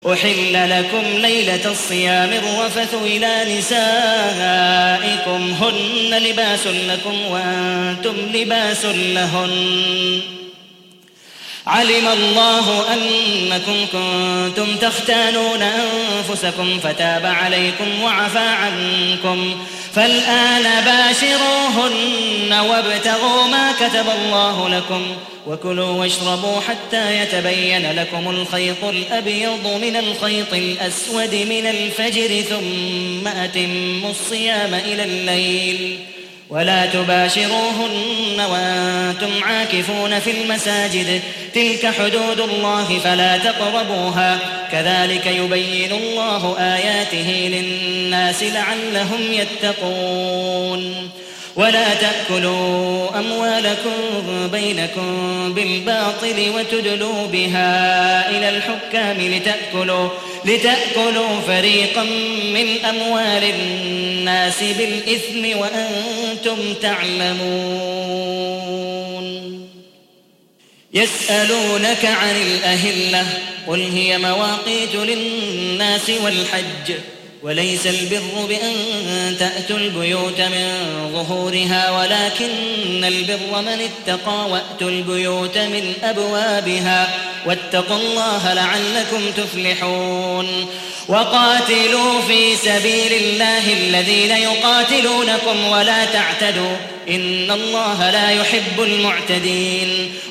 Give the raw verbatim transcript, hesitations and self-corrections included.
أحل لكم ليلة الصيام الرفث إلى نسائكم هن لباس لكم وأنتم لباس لهن علم الله أنكم كنتم تختانون أنفسكم فتاب عليكم وعفى عنكم فالآن باشروهن وابتغوا ما كتب الله لكم وكلوا واشربوا حتى يتبين لكم الخيط الأبيض من الخيط الأسود من الفجر ثم أتموا الصيام إلى الليل ولا تباشروهن وأنتم عاكفون في المساجد تلك حدود الله فلا تقربوها كذلك يبين الله آياته للناس لعلهم يتقون ولا تأكلوا أموالكم بينكم بالباطل وتدلوا بها إلى الحكام لتأكلوا, لتأكلوا فريقا من أموال الناس بالإثم وأنتم تعلمون يسألونك عن الأهلة قل هي مواقيت للناس والحج وليس البر بأن تأتوا البيوت من ظهورها ولكن البر من اتقى وأتوا البيوت من أبوابها واتقوا الله لعلكم تفلحون وقاتلوا في سبيل الله الذين يقاتلونكم ولا تعتدوا إن الله لا يحب المعتدين